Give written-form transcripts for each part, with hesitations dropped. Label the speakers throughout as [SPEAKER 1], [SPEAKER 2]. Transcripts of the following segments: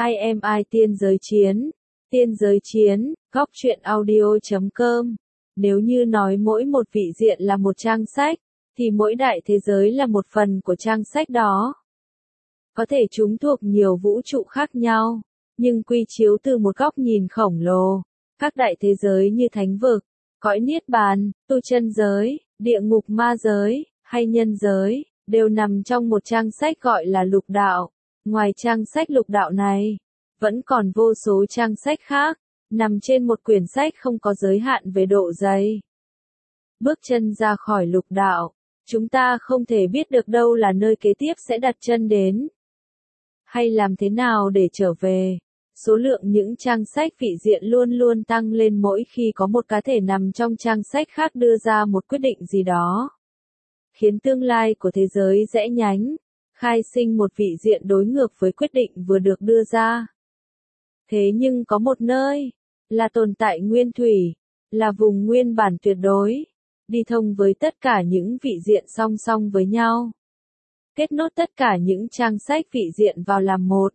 [SPEAKER 1] I am I tiên giới chiến, góc truyện audio.com. Nếu như nói mỗi một vị diện là một trang sách, thì mỗi đại thế giới là một phần của trang sách đó. Có thể chúng thuộc nhiều vũ trụ khác nhau, nhưng quy chiếu từ một góc nhìn khổng lồ. Các đại thế giới như thánh vực, cõi niết bàn, tu chân giới, địa ngục ma giới, hay nhân giới, đều nằm trong một trang sách gọi là lục đạo. Ngoài trang sách lục đạo này, vẫn còn vô số trang sách khác, nằm trên một quyển sách không có giới hạn về độ dày. Bước chân ra khỏi lục đạo, chúng ta không thể biết được đâu là nơi kế tiếp sẽ đặt chân đến. Hay làm thế nào để trở về. Số lượng những trang sách vị diện luôn luôn tăng lên mỗi khi có một cá thể nằm trong trang sách khác đưa ra một quyết định gì đó, khiến tương lai của thế giới rẽ nhánh, khai sinh một vị diện đối ngược với quyết định vừa được đưa ra. Thế nhưng có một nơi, là tồn tại nguyên thủy, là vùng nguyên bản tuyệt đối, đi thông với tất cả những vị diện song song với nhau. Kết nối tất cả những trang sách vị diện vào làm một.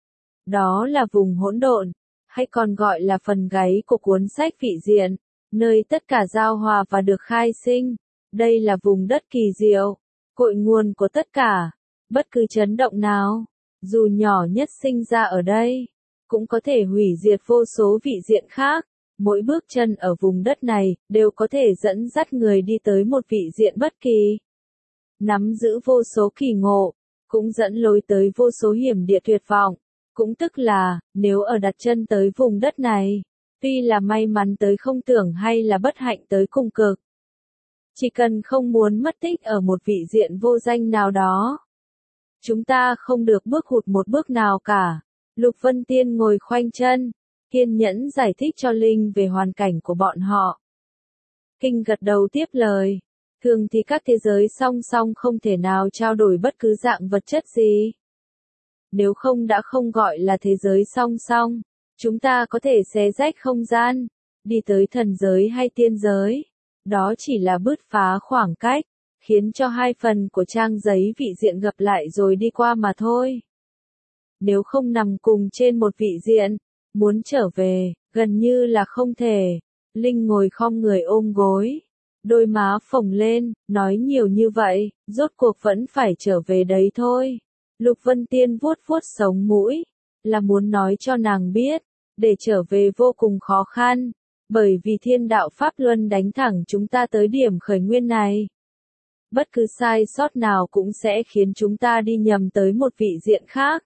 [SPEAKER 1] Đó là vùng hỗn độn, hay còn gọi là phần gáy của cuốn sách vị diện, nơi tất cả giao hòa và được khai sinh. Đây là vùng đất kỳ diệu, cội nguồn của tất cả. Bất cứ chấn động nào, dù nhỏ nhất sinh ra ở đây, cũng có thể hủy diệt vô số vị diện khác. Mỗi bước chân ở vùng đất này, đều có thể dẫn dắt người đi tới một vị diện bất kỳ. Nắm giữ vô số kỳ ngộ, cũng dẫn lối tới vô số hiểm địa tuyệt vọng. Cũng tức là, nếu ở đặt chân tới vùng đất này, tuy là may mắn tới không tưởng hay là bất hạnh tới cùng cực, chỉ cần không muốn mất tích ở một vị diện vô danh nào đó, chúng ta không được bước hụt một bước nào cả. Lục Vân Tiên ngồi khoanh chân, kiên nhẫn giải thích cho Linh về hoàn cảnh của bọn họ. Kinh gật đầu tiếp lời. Thường thì các thế giới song song không thể nào trao đổi bất cứ dạng vật chất gì. Nếu không đã không gọi là thế giới song song, chúng ta có thể xé rách không gian, đi tới thần giới hay tiên giới. Đó chỉ là bứt phá khoảng cách, khiến cho hai phần của trang giấy vị diện gặp lại rồi đi qua mà thôi. Nếu không nằm cùng trên một vị diện, muốn trở về, gần như là không thể. Linh ngồi khom người ôm gối, đôi má phồng lên, nói nhiều như vậy, rốt cuộc vẫn phải trở về đấy thôi. Lục Vân Tiên vuốt vuốt sống mũi, là muốn nói cho nàng biết, để trở về vô cùng khó khăn, bởi vì thiên đạo pháp luân đánh thẳng chúng ta tới điểm khởi nguyên này. Bất cứ sai sót nào cũng sẽ khiến chúng ta đi nhầm tới một vị diện khác,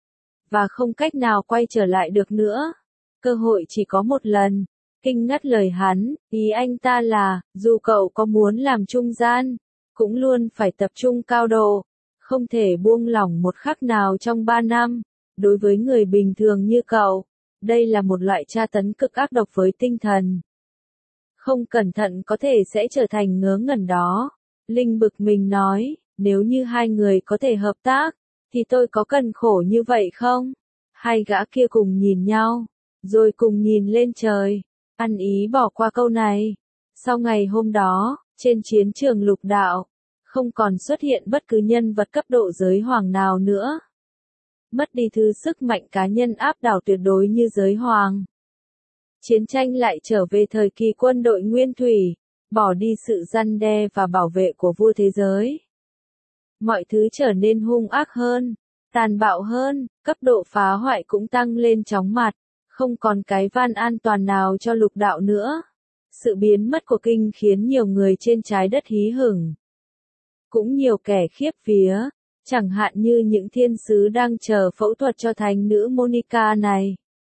[SPEAKER 1] và không cách nào quay trở lại được nữa. Cơ hội chỉ có một lần. Kinh ngắt lời hắn, ý anh ta là, dù cậu có muốn làm trung gian, cũng luôn phải tập trung cao độ, không thể buông lỏng một khắc nào trong 3 năm. Đối với người bình thường như cậu, đây là một loại tra tấn cực ác độc với tinh thần. Không cẩn thận có thể sẽ trở thành ngớ ngẩn đó. Linh bực mình nói, nếu như hai người có thể hợp tác, thì tôi có cần khổ như vậy không? Hai gã kia cùng nhìn nhau, rồi cùng nhìn lên trời, ăn ý bỏ qua câu này. Sau ngày hôm đó, trên chiến trường lục đạo, không còn xuất hiện bất cứ nhân vật cấp độ giới hoàng nào nữa. Mất đi thứ sức mạnh cá nhân áp đảo tuyệt đối như giới hoàng. Chiến tranh lại trở về thời kỳ quân đội nguyên thủy, bỏ đi sự răn đe và bảo vệ của vua thế giới. Mọi thứ trở nên hung ác hơn, tàn bạo hơn, cấp độ phá hoại cũng tăng lên chóng mặt, không còn cái van an toàn nào cho lục đạo nữa. Sự biến mất của kinh khiến nhiều người trên trái đất hí hửng. Cũng nhiều kẻ khiếp vía, chẳng hạn như những thiên sứ đang chờ phẫu thuật cho thánh nữ Monica này.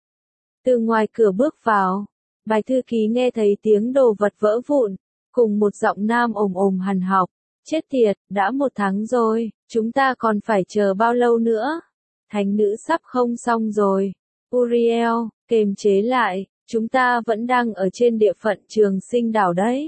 [SPEAKER 1] Từ ngoài cửa bước vào, bài thư ký nghe thấy tiếng đồ vật vỡ vụn, cùng một giọng nam ồm ồm hằn học. Chết tiệt, đã 1 tháng rồi, chúng ta còn phải chờ bao lâu nữa? Thánh nữ sắp không xong rồi. Uriel, kềm chế lại, chúng ta vẫn đang ở trên địa phận Trường Sinh đảo đấy.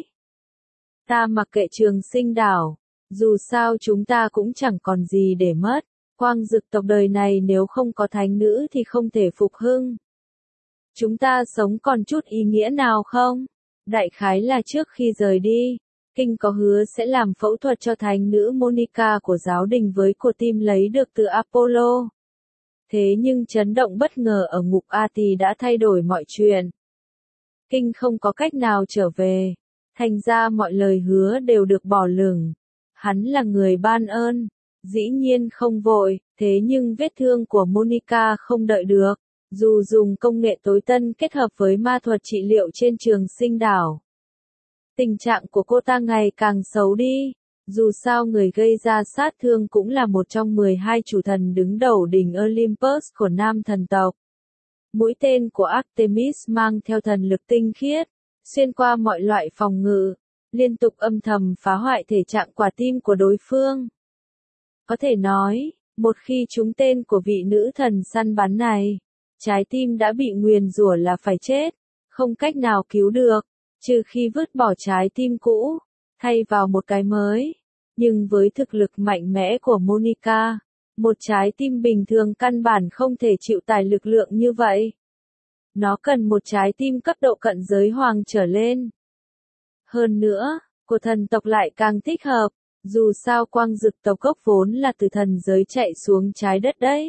[SPEAKER 1] Ta mặc kệ Trường Sinh đảo, dù sao chúng ta cũng chẳng còn gì để mất. Quang Dực tộc đời này nếu không có thánh nữ thì không thể phục hưng. Chúng ta sống còn chút ý nghĩa nào không? Đại khái là trước khi rời đi, Kinh có hứa sẽ làm phẫu thuật cho thánh nữ Monica của giáo đình với cột tim lấy được từ Apollo. Thế nhưng chấn động bất ngờ ở ngục A Tỳ đã thay đổi mọi chuyện. Kinh không có cách nào trở về, thành ra mọi lời hứa đều được bỏ lửng. Hắn là người ban ơn, dĩ nhiên không vội, thế nhưng vết thương của Monica không đợi được. Dù dùng công nghệ tối tân kết hợp với ma thuật trị liệu trên Trường Sinh đảo, tình trạng của cô ta ngày càng xấu đi. Dù sao người gây ra sát thương cũng là một trong 12 chủ thần đứng đầu đỉnh Olympus của nam thần tộc. Mũi tên của Artemis mang theo thần lực tinh khiết, xuyên qua mọi loại phòng ngự, liên tục âm thầm phá hoại thể trạng quả tim của đối phương. Có thể nói, một khi trúng tên của vị nữ thần săn bắn này, trái tim đã bị nguyền rủa là phải chết, không cách nào cứu được, trừ khi vứt bỏ trái tim cũ, thay vào một cái mới. Nhưng với thực lực mạnh mẽ của Monica, một trái tim bình thường căn bản không thể chịu tải lực lượng như vậy. Nó cần một trái tim cấp độ cận giới hoàng trở lên. Hơn nữa, của thần tộc lại càng thích hợp, dù sao quang dực tộc gốc vốn là từ thần giới chạy xuống trái đất đấy.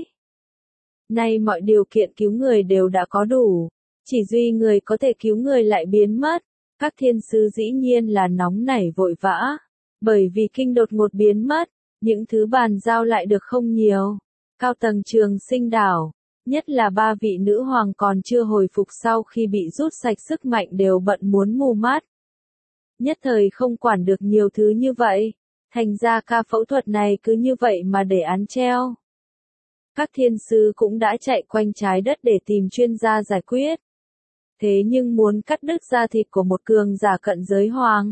[SPEAKER 1] Nay mọi điều kiện cứu người đều đã có đủ, chỉ duy người có thể cứu người lại biến mất. Các thiên sứ dĩ nhiên là nóng nảy vội vã, bởi vì kinh đột ngột biến mất, những thứ bàn giao lại được không nhiều. Cao tầng Trường Sinh đảo, nhất là 3 vị nữ hoàng còn chưa hồi phục sau khi bị rút sạch sức mạnh đều bận muốn mù mắt. Nhất thời không quản được nhiều thứ như vậy, thành ra ca phẫu thuật này cứ như vậy mà để án treo. Các thiên sứ cũng đã chạy quanh trái đất để tìm chuyên gia giải quyết. Thế nhưng muốn cắt đứt da thịt của một cường giả cận giới hoàng,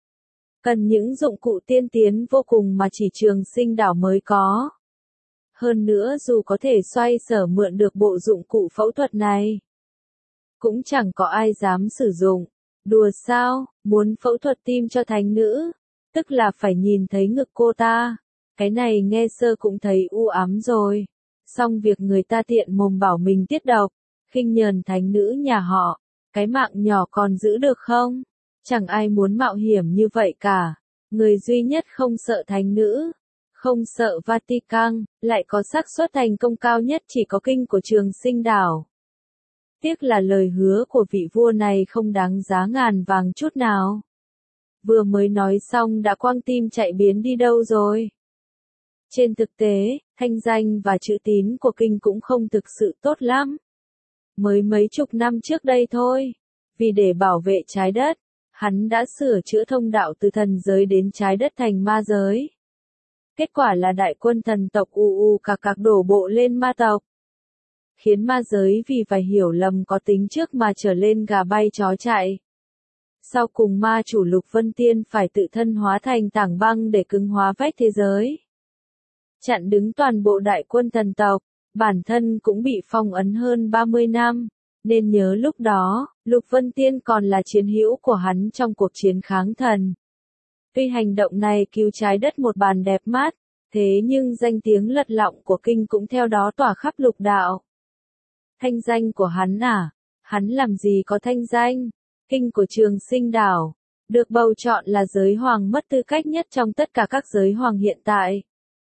[SPEAKER 1] cần những dụng cụ tiên tiến vô cùng mà chỉ Trường Sinh đảo mới có. Hơn nữa dù có thể xoay sở mượn được bộ dụng cụ phẫu thuật này, cũng chẳng có ai dám sử dụng. Đùa sao, muốn phẫu thuật tim cho thánh nữ, tức là phải nhìn thấy ngực cô ta. Cái này nghe sơ cũng thấy u ám rồi. Xong việc người ta tiện mồm bảo mình tiết độc, khinh nhờn thánh nữ nhà họ, cái mạng nhỏ còn giữ được không? Chẳng ai muốn mạo hiểm như vậy cả. Người duy nhất không sợ thánh nữ, không sợ Vatican, lại có xác suất thành công cao nhất chỉ có kinh của Trường Sinh đảo. Tiếc là lời hứa của vị vua này không đáng giá ngàn vàng chút nào. Vừa mới nói xong đã quăng tim chạy biến đi đâu rồi. Trên thực tế, thanh danh và chữ tín của kinh cũng không thực sự tốt lắm. Mới mấy chục năm trước đây thôi, vì để bảo vệ trái đất, hắn đã sửa chữa thông đạo từ thần giới đến trái đất thành ma giới. Kết quả là đại quân thần tộc cạc đổ bộ lên ma tộc, khiến ma giới vì phải hiểu lầm có tính trước mà trở lên gà bay chó chạy. Sau cùng ma chủ Lục Vân Tiên phải tự thân hóa thành tảng băng để cứng hóa vách thế giới, chặn đứng toàn bộ đại quân thần tộc, bản thân cũng bị phong ấn hơn 30 năm, nên nhớ lúc đó, Lục Vân Tiên còn là chiến hữu của hắn trong cuộc chiến kháng thần. Tuy hành động này cứu trái đất một bàn đẹp mắt, thế nhưng danh tiếng lật lọng của kinh cũng theo đó tỏa khắp lục đạo. Thanh danh của hắn à? Hắn làm gì có thanh danh? Kinh của Trường Sinh đảo, được bầu chọn là giới hoàng mất tư cách nhất trong tất cả các giới hoàng hiện tại.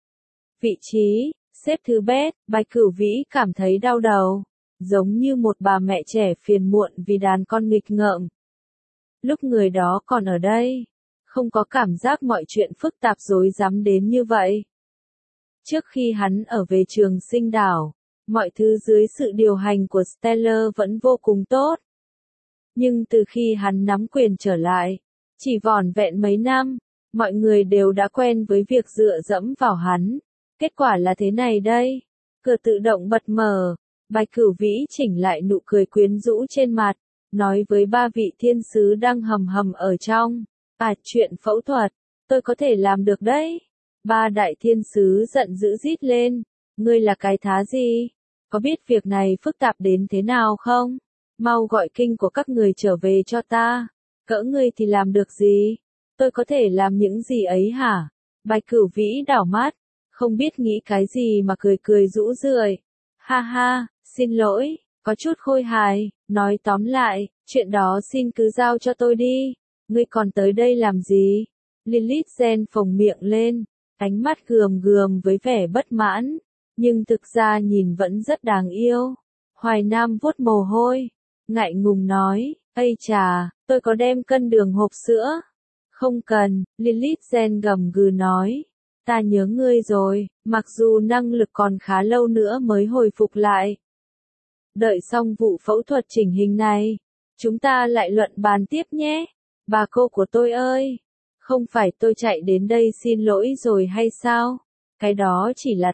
[SPEAKER 1] Vị trí, xếp thứ bét, Bạch Cửu Vĩ cảm thấy đau đầu, giống như một bà mẹ trẻ phiền muộn vì đàn con nghịch ngợm. Lúc người đó còn ở đây, không có cảm giác mọi chuyện phức tạp rối rắm đến như vậy. Trước khi hắn ở về Trường Sinh đảo, mọi thứ dưới sự điều hành của Stellar vẫn vô cùng tốt. Nhưng từ khi hắn nắm quyền trở lại, chỉ vỏn vẹn mấy năm, mọi người đều đã quen với việc dựa dẫm vào hắn. Kết quả là thế này đây, cửa tự động bật mở, Bạch Cửu Vĩ chỉnh lại nụ cười quyến rũ trên mặt, nói với 3 vị thiên sứ đang hầm hầm ở trong, chuyện phẫu thuật, tôi có thể làm được đấy. 3 đại thiên sứ giận dữ rít lên, ngươi là cái thá gì? Có biết việc này phức tạp đến thế nào không? Mau gọi kinh của các người trở về cho ta. Cỡ ngươi thì làm được gì? Tôi có thể làm những gì ấy hả? Bạch Cửu Vĩ đảo mắt, không biết nghĩ cái gì mà cười cười rũ rượi. Ha ha, xin lỗi, có chút khôi hài, nói tóm lại, chuyện đó xin cứ giao cho tôi đi. Ngươi còn tới đây làm gì? Lilith Gen phồng miệng lên, ánh mắt gườm gườm với vẻ bất mãn. nhưng thực ra nhìn vẫn rất đáng yêu. Hoài Nam vuốt mồ hôi, ngại ngùng nói, ây chà, tôi có đem cân đường hộp sữa. Không cần, Lilith Gen gầm gừ nói. Ta nhớ ngươi rồi, mặc dù năng lực còn khá lâu nữa mới hồi phục lại. Đợi xong vụ phẫu thuật chỉnh hình này, chúng ta lại luận bàn tiếp nhé. Bà cô của tôi ơi, không phải tôi chạy đến đây xin lỗi rồi hay sao? Cái đó chỉ là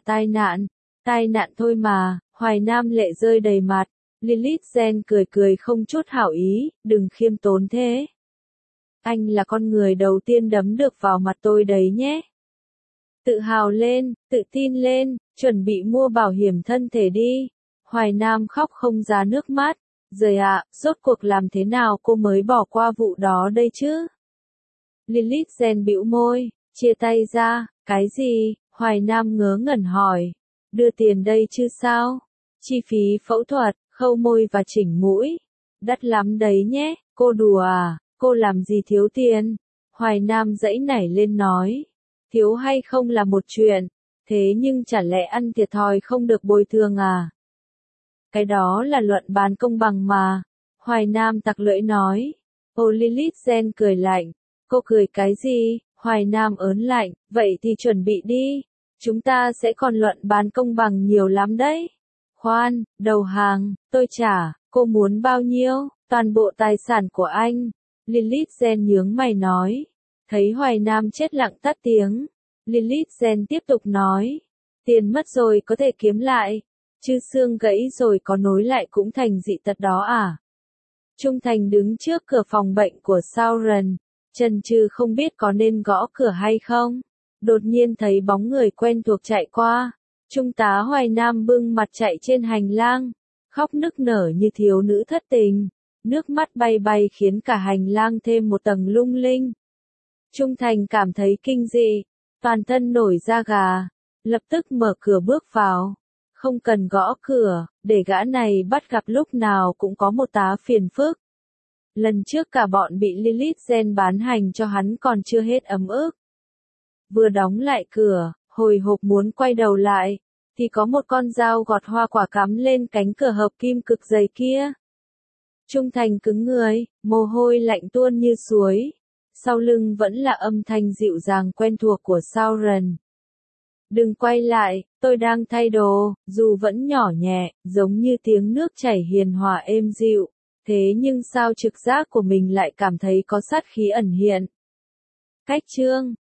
[SPEAKER 1] tai nạn thôi mà. Hoài Nam lệ rơi đầy mặt. Lilith Gen cười cười không chút hảo ý, đừng khiêm tốn thế. Anh là con người đầu tiên đấm được vào mặt tôi đấy nhé. Tự hào lên, tự tin lên, chuẩn bị mua bảo hiểm thân thể đi. Hoài Nam khóc không ra nước mắt. Rồi ạ, rốt cuộc làm thế nào cô mới bỏ qua vụ đó đây chứ? Lilith Gen bĩu môi, chia tay ra, cái gì? Hoài Nam ngớ ngẩn hỏi. Đưa tiền đây chứ sao? Chi phí phẫu thuật, khâu môi và chỉnh mũi. Đắt lắm đấy nhé, cô đùa à, cô làm gì thiếu tiền? Hoài Nam giãy nảy lên nói. Thiếu hay không là một chuyện, thế nhưng chả lẽ ăn thiệt thòi không được bồi thường à? Cái đó là luận bàn công bằng mà. Hoài Nam tặc lưỡi nói. Ô Lilith Gen cười lạnh. Cô cười cái gì? Hoài Nam ớn lạnh. Vậy thì chuẩn bị đi. Chúng ta sẽ còn luận bàn công bằng nhiều lắm đấy. Khoan, đầu hàng, tôi trả. Cô muốn bao nhiêu? Toàn bộ tài sản của anh. Lilith Gen nhướng mày nói. Thấy Hoài Nam chết lặng tắt tiếng. Lilith Gen tiếp tục nói. Tiền mất rồi có thể kiếm lại. Chứ xương gãy rồi có nối lại cũng thành dị tật đó à? Trung Thành đứng trước cửa phòng bệnh của Sauron, chần chừ không biết có nên gõ cửa hay không. Đột nhiên thấy bóng người quen thuộc chạy qua. Trung tá Hoài Nam bưng mặt chạy trên hành lang, khóc nức nở như thiếu nữ thất tình. Nước mắt bay bay khiến cả hành lang thêm một tầng lung linh. Trung Thành cảm thấy kinh dị, toàn thân nổi da gà, lập tức mở cửa bước vào. Không cần gõ cửa, để gã này bắt gặp lúc nào cũng có một tá phiền phức. Lần trước cả bọn bị Lilith Gen bán hành cho hắn còn chưa hết ấm ức. Vừa đóng lại cửa, hồi hộp muốn quay đầu lại, thì có một con dao gọt hoa quả cắm lên cánh cửa hợp kim cực dày kia. Trung Thành cứng người, mồ hôi lạnh tuôn như suối. Sau lưng vẫn là âm thanh dịu dàng quen thuộc của Sauron. Đừng quay lại, tôi đang thay đồ, dù vẫn nhỏ nhẹ, giống như tiếng nước chảy hiền hòa êm dịu, thế nhưng sao trực giác của mình lại cảm thấy có sát khí ẩn hiện. Cách chương